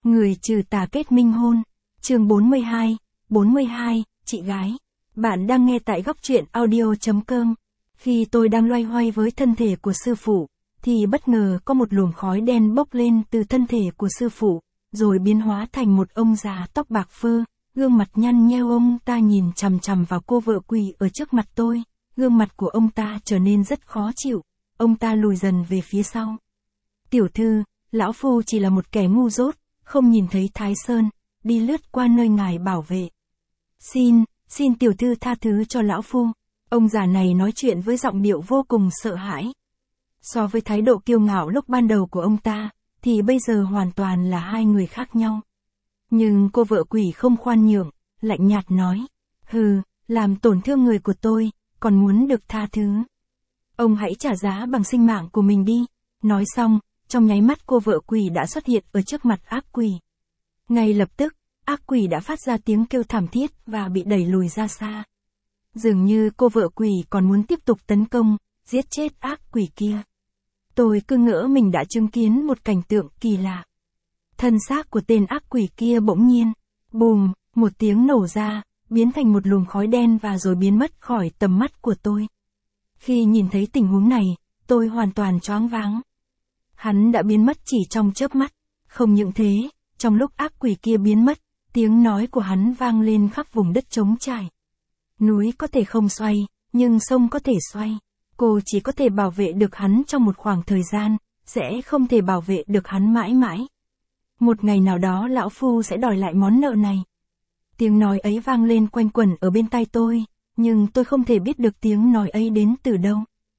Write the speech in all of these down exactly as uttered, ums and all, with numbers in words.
Người trừ tà kết minh hôn. Chương bốn mươi hai, bốn mươi hai, chị gái. Bạn đang nghe tại góc truyện audio chấm com. Khi tôi đang loay hoay với thân thể của sư phụ, thì bất ngờ có một luồng khói đen bốc lên từ thân thể của sư phụ, rồi biến hóa thành một ông già tóc bạc phơ, gương mặt nhăn nheo. Ông ta nhìn chằm chằm vào cô vợ quỳ ở trước mặt tôi, gương mặt của ông ta trở nên rất khó chịu, ông ta lùi dần về phía sau. Tiểu thư, lão phu chỉ là một kẻ ngu dốt, không nhìn thấy Thái Sơn, đi lướt qua nơi ngài bảo vệ. Xin, xin tiểu thư tha thứ cho lão phu. Ông già này nói chuyện với giọng điệu vô cùng sợ hãi. So với thái độ kiêu ngạo lúc ban đầu của ông ta, thì bây giờ hoàn toàn là hai người khác nhau. Nhưng cô vợ quỷ không khoan nhượng, lạnh nhạt nói, hừ, làm tổn thương người của tôi, còn muốn được tha thứ. Ông hãy trả giá bằng sinh mạng của mình đi. Nói xong, trong nháy mắt cô vợ quỷ đã xuất hiện ở trước mặt ác quỷ. Ngay lập tức, ác quỷ đã phát ra tiếng kêu thảm thiết và bị đẩy lùi ra xa. Dường như cô vợ quỷ còn muốn tiếp tục tấn công, giết chết ác quỷ kia. Tôi cứ ngỡ mình đã chứng kiến một cảnh tượng kỳ lạ. Thân xác của tên ác quỷ kia bỗng nhiên, bùm, một tiếng nổ ra, biến thành một luồng khói đen và rồi biến mất khỏi tầm mắt của tôi. Khi nhìn thấy tình huống này, tôi hoàn toàn choáng váng. Hắn đã biến mất chỉ trong chớp mắt. Không những thế, trong lúc ác quỷ kia biến mất, tiếng nói của hắn vang lên khắp vùng đất trống trải. Núi có thể không xoay, nhưng sông có thể xoay. Cô chỉ có thể bảo vệ được hắn trong một khoảng thời gian, sẽ không thể bảo vệ được hắn mãi mãi. Một ngày nào đó lão phu sẽ đòi lại món nợ này. Tiếng nói ấy vang lên quanh quẩn ở bên tai tôi, nhưng tôi không thể biết được tiếng nói ấy đến từ đâu.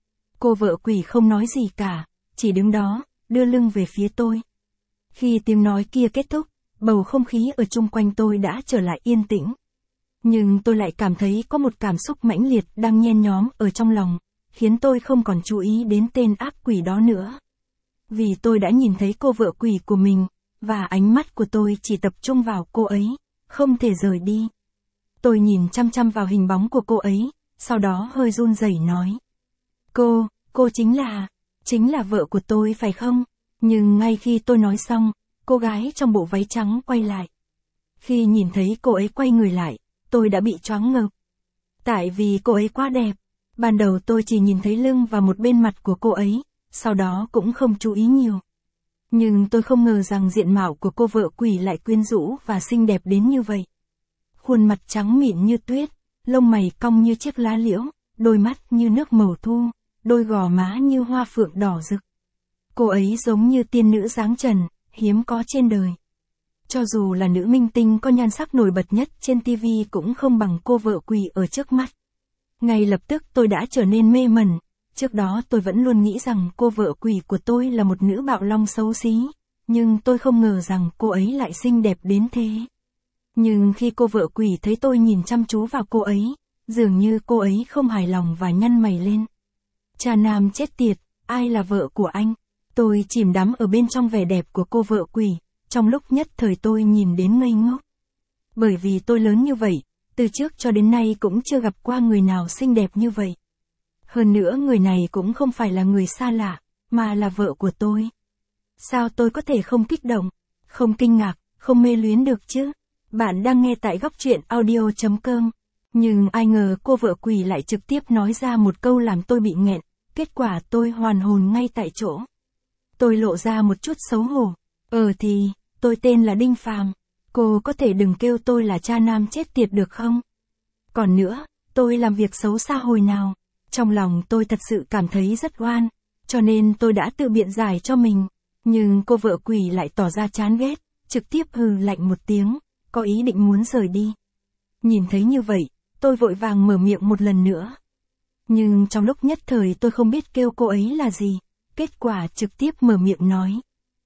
Cô vợ quỷ không nói gì cả, chỉ đứng đó, đưa lưng về phía tôi. Khi tiếng nói kia kết thúc, bầu không khí ở chung quanh tôi đã trở lại yên tĩnh. Nhưng tôi lại cảm thấy có một cảm xúc mãnh liệt đang nhen nhóm ở trong lòng, khiến tôi không còn chú ý đến tên ác quỷ đó nữa. Vì tôi đã nhìn thấy cô vợ quỷ của mình, và ánh mắt của tôi chỉ tập trung vào cô ấy, không thể rời đi. Tôi nhìn chăm chăm vào hình bóng của cô ấy, sau đó hơi run rẩy nói. Cô, cô chính là, chính là vợ của tôi phải không? Nhưng ngay khi tôi nói xong, cô gái trong bộ váy trắng quay lại. Khi nhìn thấy cô ấy quay người lại, tôi đã bị choáng ngợp. Tại vì cô ấy quá đẹp. Ban đầu tôi chỉ nhìn thấy lưng và một bên mặt của cô ấy, sau đó cũng không chú ý nhiều. Nhưng tôi không ngờ rằng diện mạo của cô vợ quỷ lại quyến rũ và xinh đẹp đến như vậy. Khuôn mặt trắng mịn như tuyết, lông mày cong như chiếc lá liễu, đôi mắt như nước màu thu, đôi gò má như hoa phượng đỏ rực. Cô ấy giống như tiên nữ dáng trần, hiếm có trên đời. Cho dù là nữ minh tinh có nhan sắc nổi bật nhất trên ti vi cũng không bằng cô vợ quỷ ở trước mắt. Ngay lập tức tôi đã trở nên mê mẩn. Trước đó tôi vẫn luôn nghĩ rằng cô vợ quỷ của tôi là một nữ bạo long xấu xí, nhưng tôi không ngờ rằng cô ấy lại xinh đẹp đến thế. Nhưng khi cô vợ quỷ thấy tôi nhìn chăm chú vào cô ấy, dường như cô ấy không hài lòng và nhăn mày lên. Cha nam chết tiệt, ai là vợ của anh? Tôi chìm đắm ở bên trong vẻ đẹp của cô vợ quỷ, trong lúc nhất thời tôi nhìn đến ngây ngốc. Bởi vì tôi lớn như vậy, từ trước cho đến nay cũng chưa gặp qua người nào xinh đẹp như vậy. Hơn nữa người này cũng không phải là người xa lạ, mà là vợ của tôi. Sao tôi có thể không kích động, không kinh ngạc, không mê luyến được chứ? Bạn đang nghe tại góc truyện audio chấm com. Nhưng ai ngờ cô vợ quỷ lại trực tiếp nói ra một câu làm tôi bị nghẹn, kết quả tôi hoàn hồn ngay tại chỗ. Tôi lộ ra một chút xấu hổ. Ờ thì, tôi tên là Đinh Phàm. Cô có thể đừng kêu tôi là cha nam chết tiệt được không? Còn nữa, tôi làm việc xấu xa hồi nào? Trong lòng tôi thật sự cảm thấy rất oan, cho nên tôi đã tự biện giải cho mình. Nhưng cô vợ quỷ lại tỏ ra chán ghét, trực tiếp hừ lạnh một tiếng, có ý định muốn rời đi. Nhìn thấy như vậy, tôi vội vàng mở miệng một lần nữa. Nhưng trong lúc nhất thời tôi không biết kêu cô ấy là gì, kết quả trực tiếp mở miệng nói.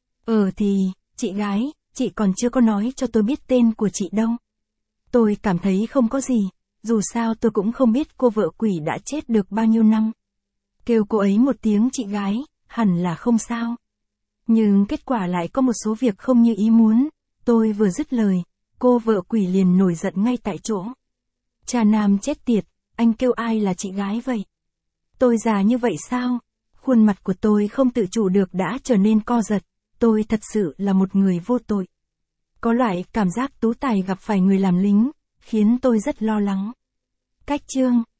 Ờ thì, chị gái, chị còn chưa có nói cho tôi biết tên của chị đâu. Tôi cảm thấy không có gì, dù sao tôi cũng không biết cô vợ quỷ đã chết được bao nhiêu năm. Kêu cô ấy một tiếng chị gái, hẳn là không sao. Nhưng kết quả lại có một số việc không như ý muốn. Tôi vừa dứt lời, cô vợ quỷ liền nổi giận ngay tại chỗ. Cha nam chết tiệt, anh kêu ai là chị gái vậy? Tôi già như vậy sao? Khuôn mặt của tôi không tự chủ được đã trở nên co giật. Tôi thật sự là một người vô tội. Có loại cảm giác Tú Tài gặp phải người làm lính, khiến tôi rất lo lắng. Cách chương